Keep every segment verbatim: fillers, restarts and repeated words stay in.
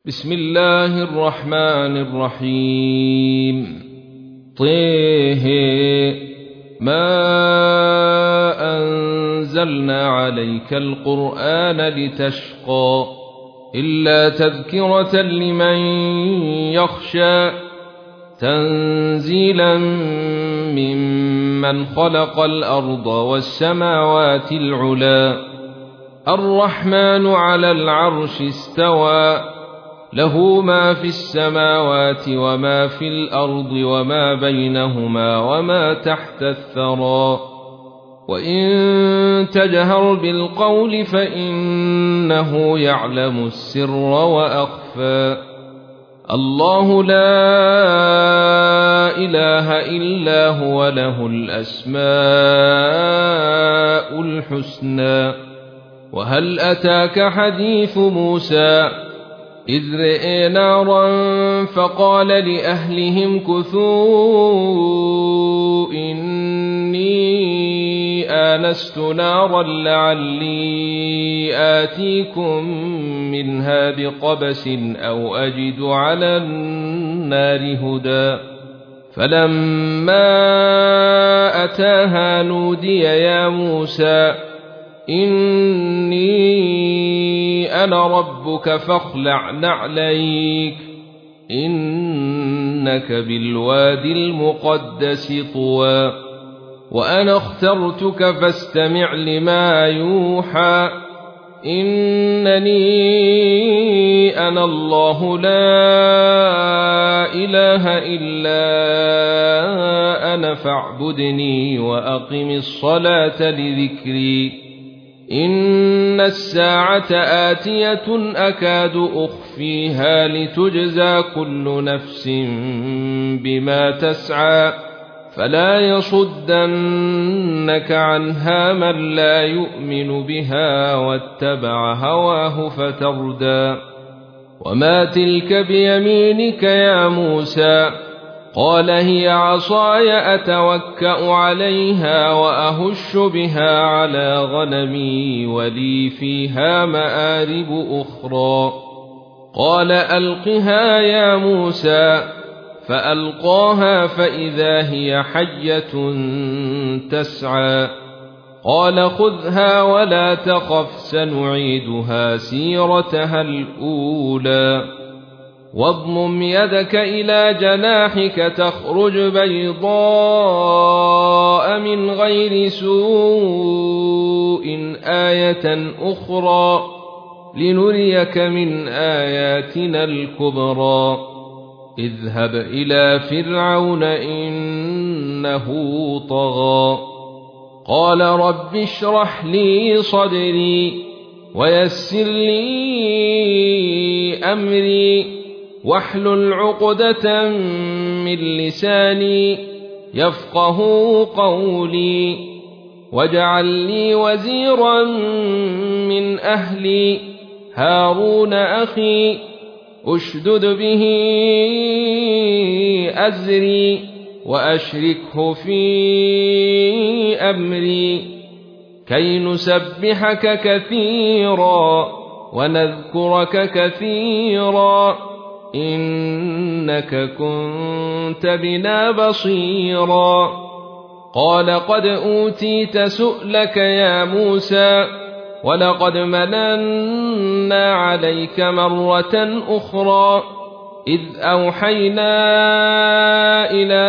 بسم الله الرحمن الرحيم طه ما أنزلنا عليك القرآن لتشقى إلا تذكرة لمن يخشى تنزيلا ممن خلق الأرض والسماوات العلى الرحمن على العرش استوى له ما في السماوات وما في الأرض وما بينهما وما تحت الثرى وإن تجهر بالقول فإنه يعلم السر وأخفى الله لا إله إلا هو له الأسماء الحسنى وهل أتاك حديث موسى إذ رئي نارا فقال لأهلهم كثوا إني آنست نارا لعلي آتيكم منها بقبس أو أجد على النار هدى فلما أتاها نودي يا موسى إني أنا ربك فاخلع نعليك إنك بالوادي المقدس طوى وأنا اخترتك فاستمع لما يوحى إنني أنا الله لا إله إلا أنا فاعبدني وأقم الصلاة لذكري إن الساعة آتية أكاد أخفيها لتجزى كل نفس بما تسعى فلا يصدنك عنها من لا يؤمن بها واتبع هواه فتردى وما تلك بيمينك يا موسى قال هي عصاي أتوكأ عليها وأهش بها على غنمي ولي فيها مآرب أخرى قال ألقها يا موسى فألقاها فإذا هي حية تسعى قال خذها ولا تخف سنعيدها سيرتها الأولى واضمم يدك إلى جناحك تخرج بيضاء من غير سوء آية أخرى لنريك من آياتنا الكبرى اذهب إلى فرعون إنه طغى قال رب اشرح لي صدري ويسر لي أمري واحلل عقدة من لساني يفقه قولي واجعل لي وزيرا من أهلي هارون أخي أشدد به أزري وأشركه في أمري كي نسبحك كثيرا ونذكرك كثيرا إنك كنت بنا بصيرا قال قد أوتيت سؤلك يا موسى ولقد مننا عليك مرة أخرى إذ أوحينا إلى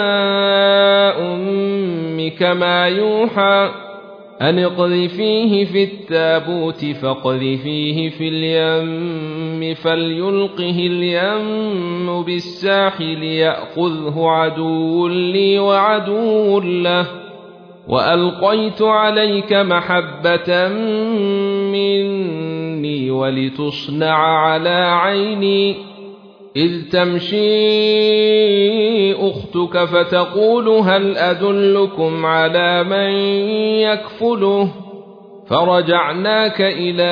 أمك ما يوحى أن اقذفيه في التابوت فاقذفيه في اليم فليلقه اليم بالساحل يأخذه عدو لي وعدو له وألقيت عليك محبة مني ولتصنع على عيني إذ تمشي أختك فتقول هل أدلكم على من يكفله فرجعناك إلى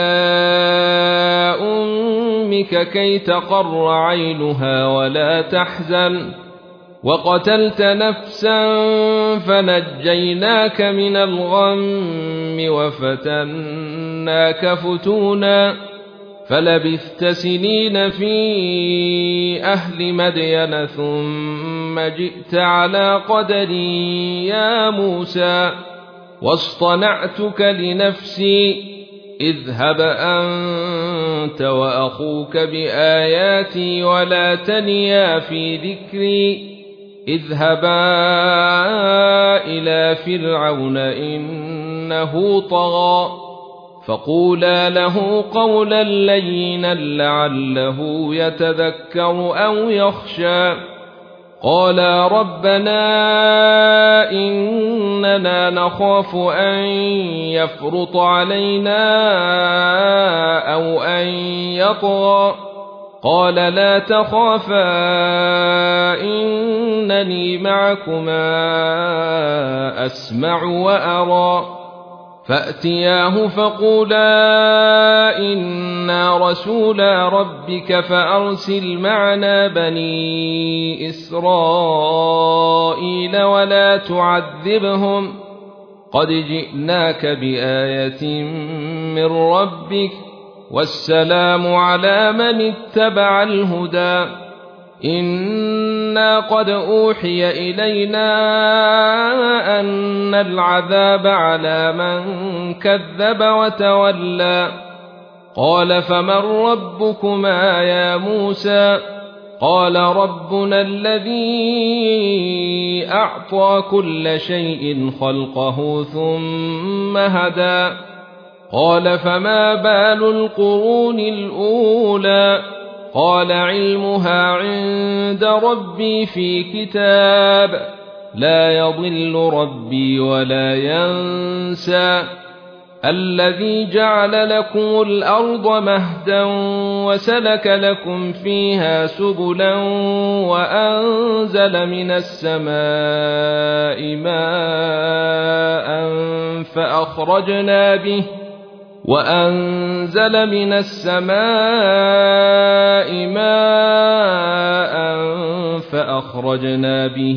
أمك كي تقر عينها ولا تحزن وقتلت نفسا فنجيناك من الغم وفتناك فتونا فلبثت سنين في أهل مدين ثم جئت على قدري يا موسى واصطنعتك لنفسي اذهب أنت وأخوك بآياتي ولا تنيا في ذكري اذهبا إلى فرعون إنه طغى فقولا له قولا لينا لعله يتذكر أو يخشى قالا ربنا إننا نخاف أن يفرط علينا أو أن يطغى قال لا تخافا إنني معكما أسمع وأرى فأتياه فقولا إنا رسولا ربك فأرسل معنا بني إسرائيل ولا تعذبهم قد جئناك بآية من ربك والسلام على من اتبع الهدى إنا قد أوحي إلينا أن العذاب على من كذب وتولى قال فمن ربكما يا موسى قال ربنا الذي أعطى كل شيء خلقه ثم هدى قال فما بال القرون الأولى قال علمها عند ربي في كتاب لا يضل ربي ولا ينسى الذي جعل لكم الأرض مهدا وسلك لكم فيها سبلا وأنزل من السماء ماء فأخرجنا به وأنزل من السماء ماء فأخرجنا به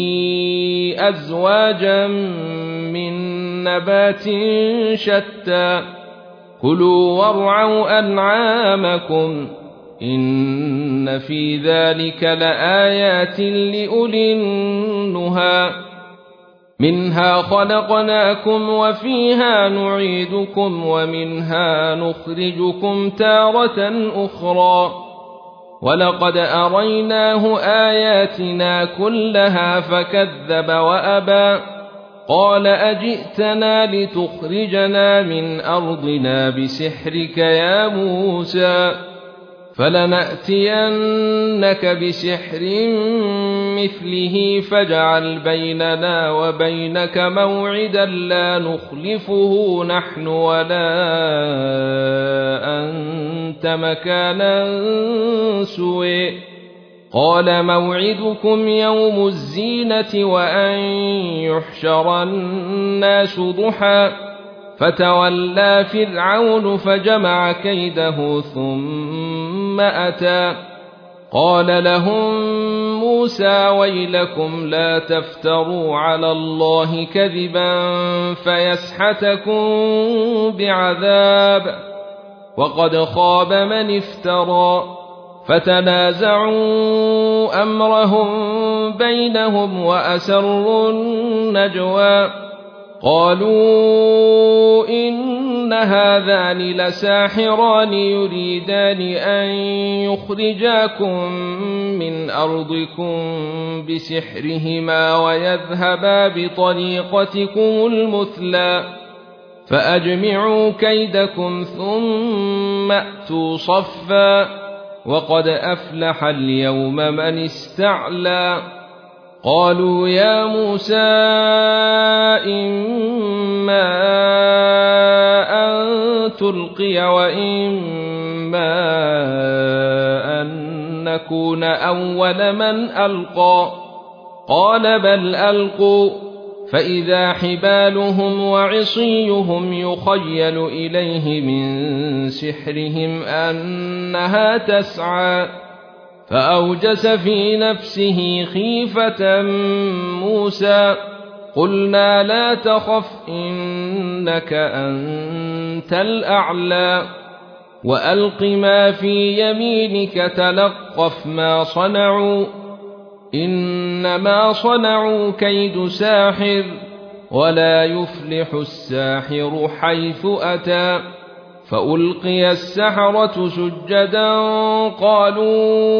أزواجا من نبات شتى كلوا وارعوا أنعامكم إن في ذلك لآيات لأولي النهى منها خلقناكم وفيها نعيدكم ومنها نخرجكم تارة أخرى ولقد أريناه آياتنا كلها فكذب وأبى قال أجئتنا لتخرجنا من أرضنا بسحرك يا موسى فلنأتينك بسحر مثله فاجعل بيننا وبينك موعدا لا نخلفه نحن ولا أنت مكانا سوى قال موعدكم يوم الزينة وأن يحشر الناس ضحى فتولى فرعون فجمع كيده ثم أتى قال لهم موسى ويلكم لا تفتروا على الله كذبا فيسحتكم بعذاب وقد خاب من افترى فتنازعوا أمرهم بينهم وأسروا النجوى قالوا إن هذان لساحران يريدان أن يخرجاكم من أرضكم بسحرهما ويذهبا بطريقتكم المثلى فأجمعوا كيدكم ثم أتوا صفا وقد أفلح اليوم من استعلى قالوا يا موسى إما أن تلقي وإما أن نكون أول من ألقى قال بل ألقوا فإذا حبالهم وعصيهم يخيل إليه من سحرهم أنها تسعى فأوجس في نفسه خيفة موسى قلنا لا تخف إنك أنت الأعلى وألق ما في يمينك تلقف ما صنعوا إنما صنعوا كيد ساحر ولا يفلح الساحر حيث أتى فألقي السحرة سجدا قالوا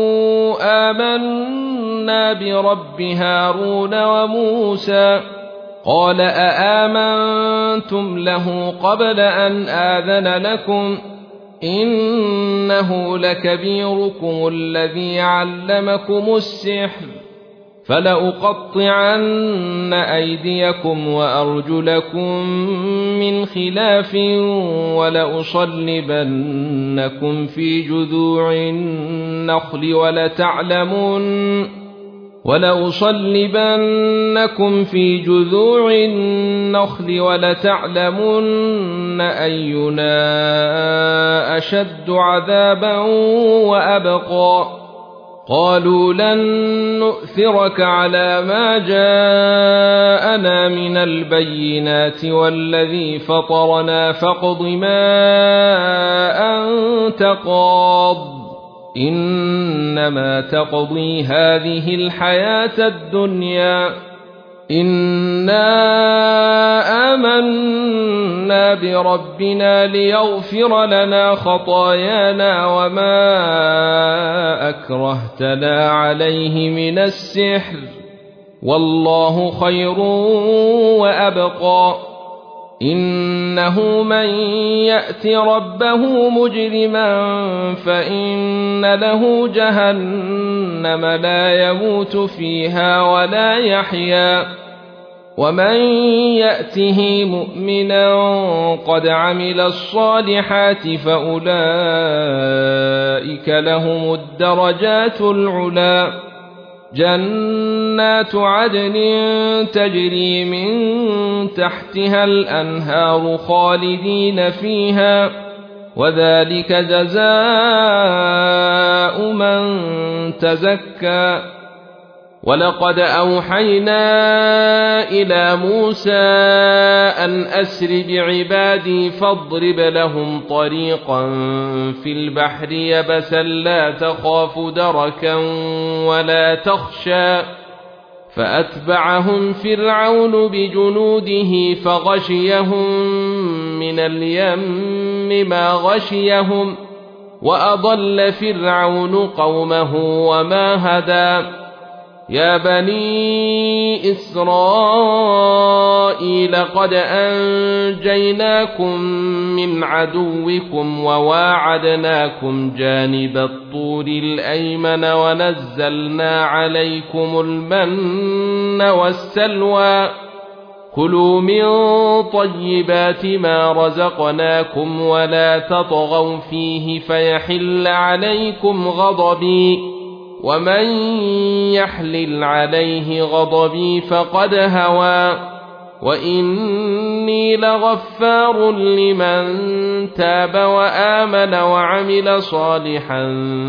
آمنا برب هارون وموسى قال أآمنتم له قبل أن آذن لكم إنه لكبيركم الذي علمكم السحر فلأقطعن أيديكم وأرجلكم من خلاف ولأصلبنكم في جذوع النخل ولتعلمن ولأصلبنكم في جذوع النخل ولتعلمن أينا أشد عذابا وأبقى قالوا لن نؤثرك على ما جاءنا من البينات والذي فطرنا فاقض ما أنت قاض إنما تقضي هذه الحياة الدنيا إنا آمنا بربنا ليغفر لنا خطايانا وما أكرهتنا عليه من السحر والله خير وأبقى إنه من يأت ربه مجرما فإن له جهنم لا يموت فيها ولا يحيا ومن يأته مؤمنا قد عمل الصالحات فأولئك لهم الدرجات العلى جنات عدن تجري من تحتها الأنهار خالدين فيها وذلك جزاء من تزكى ولقد أوحينا إلى موسى أن أسر بعبادي فاضرب لهم طريقا في البحر يبسا لا تخاف دركا ولا تخشى فأتبعهم فرعون بجنوده فغشيهم من اليم ما غشيهم وأضل فرعون قومه وما هدى يا بني إسرائيل قد أنجيناكم من عدوكم وواعدناكم جانب الطور الأيمن ونزلنا عليكم المن والسلوى كلوا من طيبات ما رزقناكم ولا تطغوا فيه فيحل عليكم غضبي ومن يحلل عليه غضبي فقد هوى وإني لغفار لمن تاب وآمن وعمل صالحا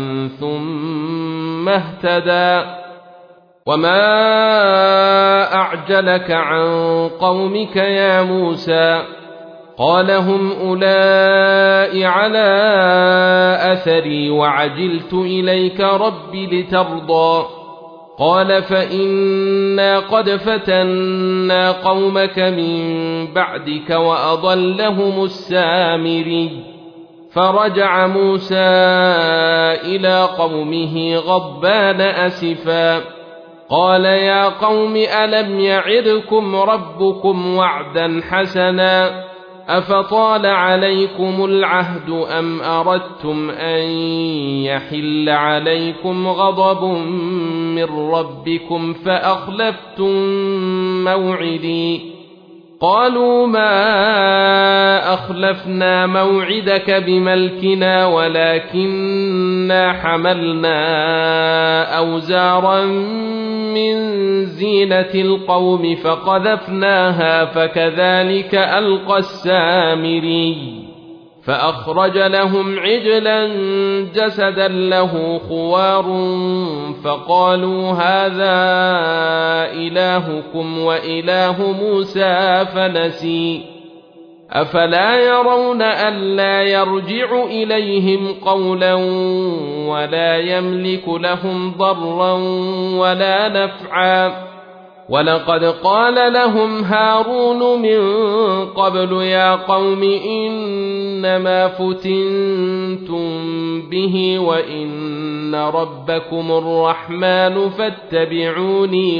ثم اهتدى وما أعجلك عن قومك يا موسى قال هم أولئك على أثري وعجلت إليك رب لترضى قال فإنا قد فتنا قومك من بعدك وأضلهم السامري فرجع موسى إلى قومه غضبان أسفا قال يا قوم ألم يعدكم ربكم وعدا حسنا أفطال عليكم العهد أم أردتم أن يحل عليكم غضب من ربكم فأخلفتم موعدي قالوا ما أخلفنا موعدك بملكنا ولكننا حملنا أوزارا من زينة القوم فقذفناها فكذلك ألقى السامري فأخرج لهم عجلا جسدا له خوار فقالوا هذا إلهكم وإله موسى فنسي أفلا يرون ألا يرجع إليهم قولا ولا يملك لهم ضرا ولا نفعا ولقد قال لهم هارون من قبل يا قوم إنما فتنتم به وإن ربكم الرحمن فاتبعوني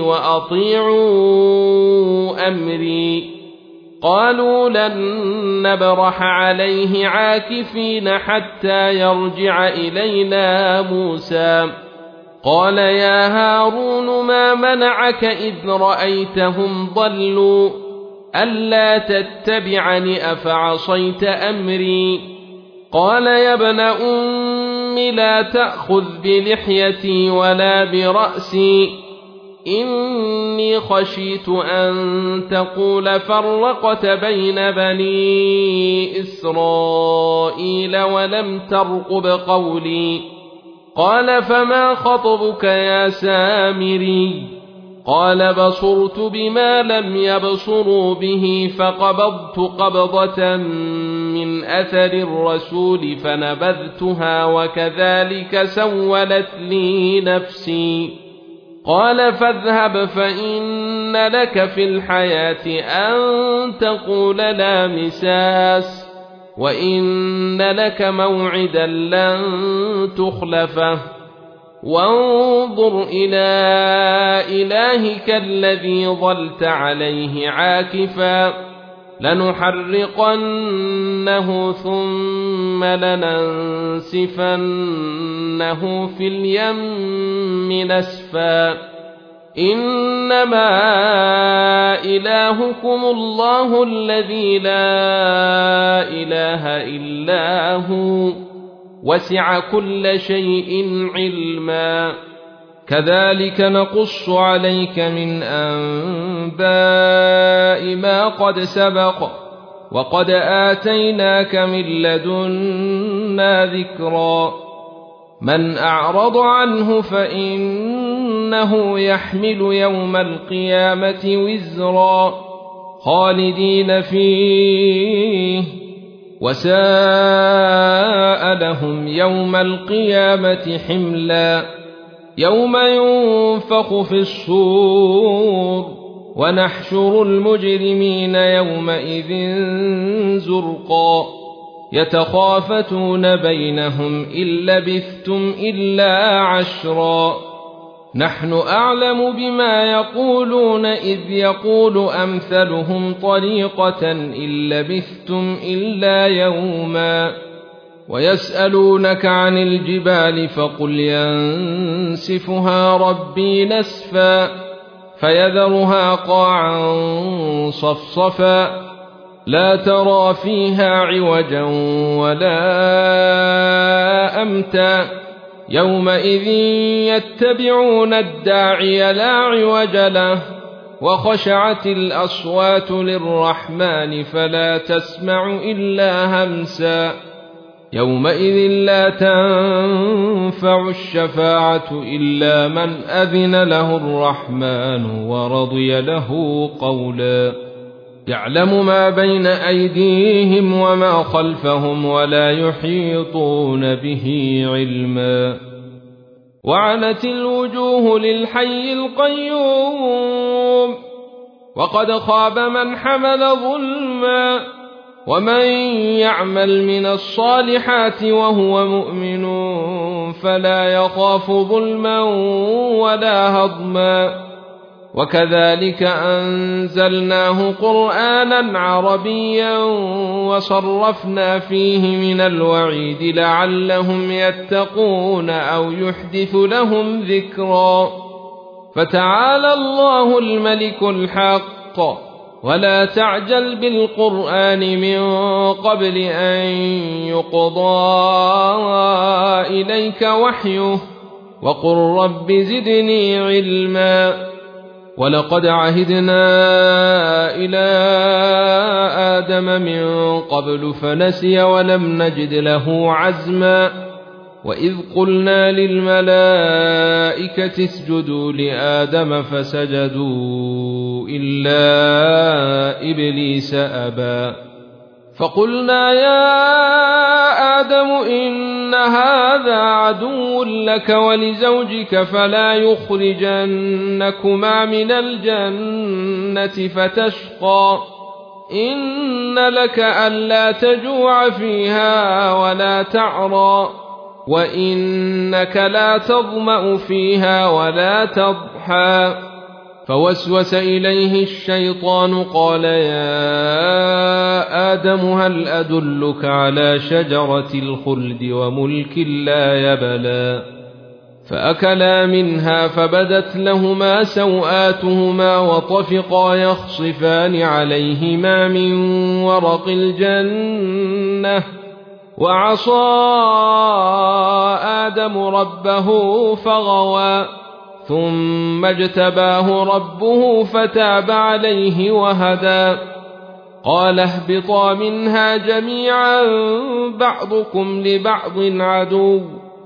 وأطيعوا أمري قالوا لن نبرح عليه عاكفين حتى يرجع إلينا موسى قال يا هارون ما منعك إذ رأيتهم ضلوا ألا تتبعني أفعصيت أمري قال يا ابن أم لا تأخذ بلحيتي ولا برأسي إني خشيت أن تقول فرقت بين بني إسرائيل ولم ترقب قولي قال فما خطبك يا سامري قال بصرت بما لم يبصروا به فقبضت قبضة من أثر الرسول فنبذتها وكذلك سولت لي نفسي قال فاذهب فإن لك في الحياة أن تقول لا مساس وإن لك موعدا لن تخلفه وانظر إلى إلهك الذي ظلت عليه عاكفا لنحرقنه ثم لننسفنه في اليم نسفا إنما إلهكم الله الذي لا إله إلا هو وسع كل شيء علما كذلك نقص عليك من أنباء ما قد سبق وقد آتيناك من لدنا ذكرا من أعرض عنه فإنه يحمل يوم القيامة وزرا خالدين فيه وساء لهم يوم القيامة حملا يوم ينفخ في الصور ونحشر المجرمين يومئذ زرقا يتخافتون بينهم إن لبثتم إلا عشرا نحن أعلم بما يقولون إذ يقول أمثلهم طريقة إن لبثتم إلا يوما ويسألونك عن الجبال فقل ينسفها ربي نسفا فيذرها قاعا صفصفا لا ترى فيها عوجا ولا أمتا يومئذ يتبعون الداعي لا عوج له وخشعت الأصوات للرحمن فلا تسمع إلا همسا يومئذ لا تنفع الشفاعة إلا من أذن له الرحمن ورضي له قولا يعلم ما بين أيديهم وما خلفهم ولا يحيطون به علما وعنت الوجوه للحي القيوم وقد خاب من حمل ظلما ومن يعمل من الصالحات وهو مؤمن فلا يخاف ظلما ولا هضما وكذلك أنزلناه قرآنا عربيا وصرفنا فيه من الوعيد لعلهم يتقون أو يحدث لهم ذكرا فتعالى الله الملك الحق ولا تعجل بالقرآن من قبل أن يقضى إليك وحيه وقل رب زدني علما ولقد عهدنا إلى آدم من قبل فنسي ولم نجد له عزما وإذ قلنا للملائكة اسجدوا لآدم فسجدوا إلا إبليس أبى فقلنا يا آدم إن هذا عدو لك ولزوجك فلا يخرجنكما من الجنة فتشقى إن لك ألا تجوع فيها ولا تعرى وإنك لا تظمأ فيها ولا تضحى فوسوس إليه الشيطان قال يا آدم هل أدلك على شجرة الخلد وملك لا يبلى فأكلا منها فبدت لهما سوآتهما وطفقا يخصفان عليهما من ورق الجنة وعصى آدم ربه فغوى ثم اجتباه ربه فتاب عليه وهدى قال اهبطا منها جميعا بعضكم لبعض عدو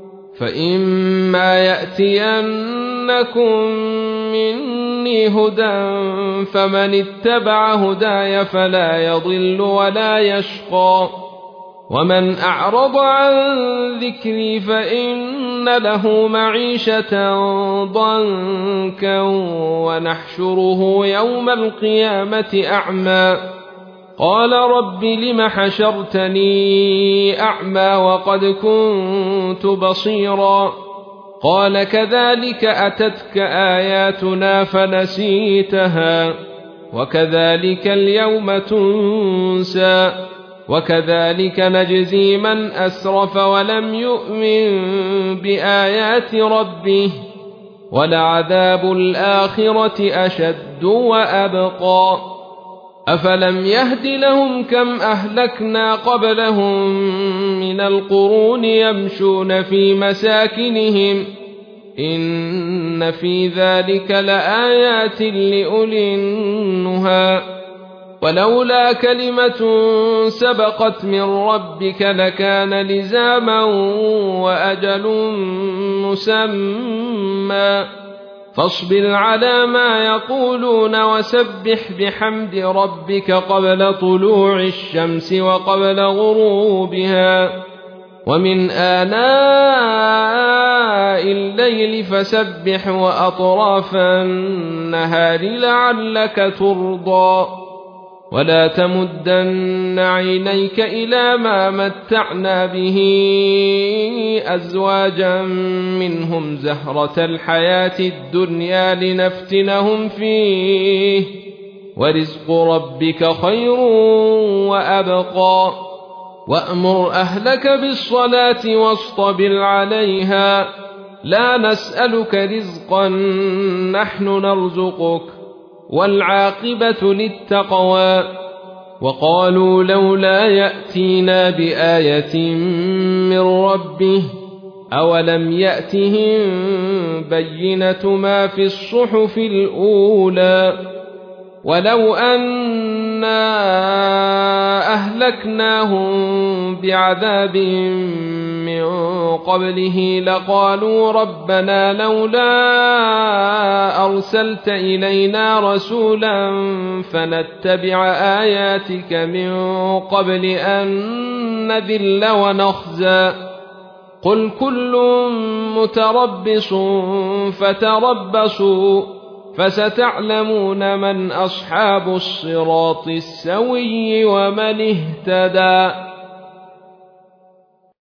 فإما يأتينكم مني هدى فمن اتبع هداي فلا يضل ولا يشقى ومن أعرض عن ذكري فإن له معيشة ضنكا ونحشره يوم القيامة أعمى قال رب لم حشرتني أعمى وقد كنت بصيرا قال كذلك أتتك آياتنا فنسيتها وكذلك اليوم تنسى وكذلك نجزي من أسرف ولم يؤمن بآيات ربه ولعذاب الآخرة أشد وأبقى أفلم يهد لهم كم أهلكنا قبلهم من القرون يمشون في مساكنهم إن في ذلك لآيات لأولي النهى ولولا كلمة سبقت من ربك لكان لزاما وأجل مسمى فاصبر على ما يقولون وسبح بحمد ربك قبل طلوع الشمس وقبل غروبها ومن آناء الليل فسبح وأطراف النهار لعلك ترضى ولا تمدن عينيك إلى ما متعنا به أزواجا منهم زهرة الحياة الدنيا لنفتنهم فيه ورزق ربك خير وأبقى وأمر أهلك بالصلاة واصطبر عليها لا نسألك رزقا نحن نرزقك والعاقبة للتقوى وقالوا لولا يأتينا بآية من ربه أولم يأتهم بينة ما في الصحف الأولى ولو أنا أهلكناهم بعذاب من قبله لقالوا ربنا لولا أرسلت إلينا رسولا فنتبع آياتك من قبل أن نذل ونخزى قل كل متربص فتربصوا فستعلمون من أصحاب الصراط السوي ومن اهتدى